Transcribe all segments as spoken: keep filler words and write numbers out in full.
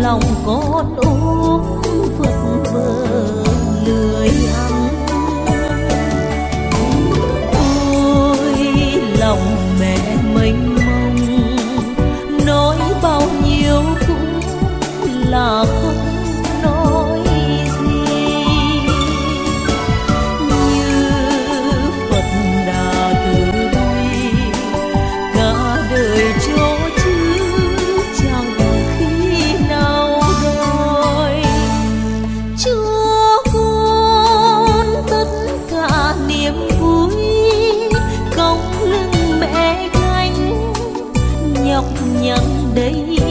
lòng con ốm vật vờ lười ăn. Ôi lòng mẹ mênh mông, nói bao nhiêu cũng là không nói gì. Như Phật Đà từ bi, cả đời cho chứ chẳng khi nào đòi. Cho con tất cả niềm vui, cong lưng mẹ gánh nhọc nhằn đầy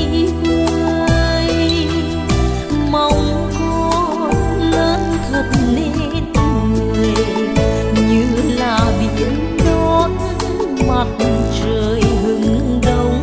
vơi. Mong con lớn thật nên người, như là biển đón mặt trời hừng đông.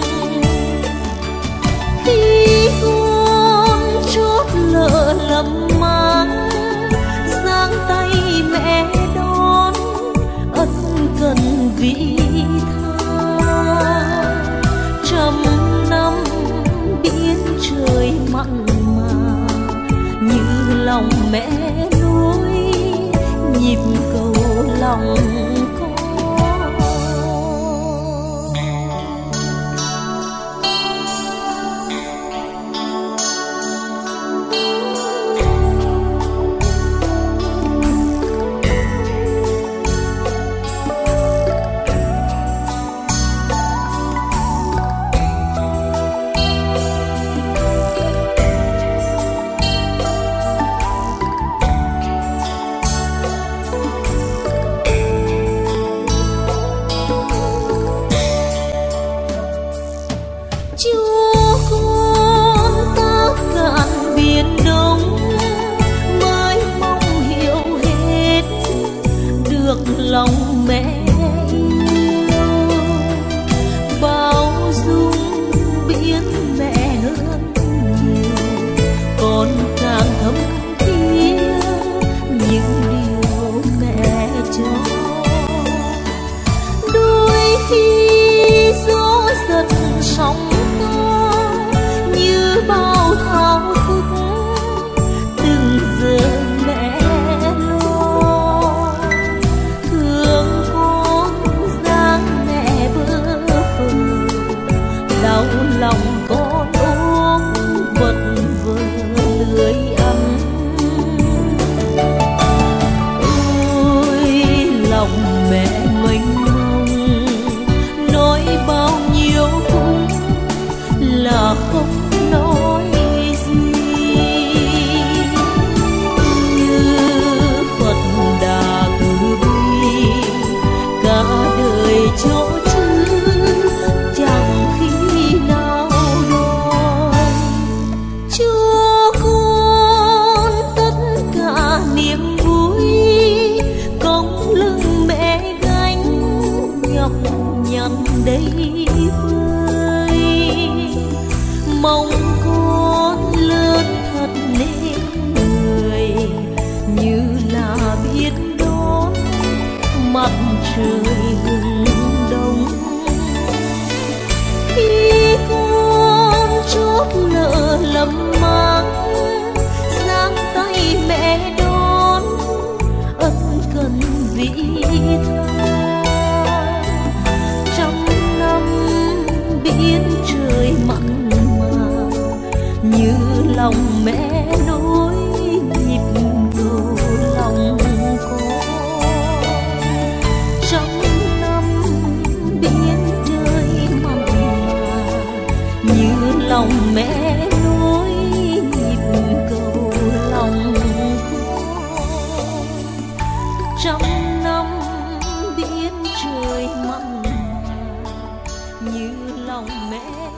Khi con chót lỡ lầm mang, giang tay mẹ đón ân cần vị tha. Trăm năm biển trời mặn mà, như lòng mẹ nuối nhịp cầu lòng con. Chúa con ta cạn biển đông, mới mong hiểu hết được lòng mẹ yêu. Bao dung biết mẹ hơn nhiều, con càng thấm thía những điều mẹ cho. Đôi khi gió giật sóng như bao thao thức, từng giờ mẹ lo. Thương con dáng mẹ bơ phờ, đau lòng con ốm vật vờ lười ăn. Ôi lòng mẹ mênh mông, nói bao nhiêu cũng là không nói gì. Như Phật Đà từ bi, cả đời cho chứ chẳng khi nào đòi. Cho con tất cả niềm vui, cong lưng mẹ gánh nhọc nhằn đầy vơi. Mong con lớn thật nên người, như là biết đón mặt trời hừng đông. Khi con chót lỡ lầm mang, giang tay mẹ đón ân cần vị tha. Trăm năm biển trời mặn mà, như lòng mẹ nối nhịp cầu lòng con. Trăm năm biển trời mặn mà, như lòng mẹ nối nhịp cầu lòng con. Trăm năm biển trời mặn mà, như lòng mẹ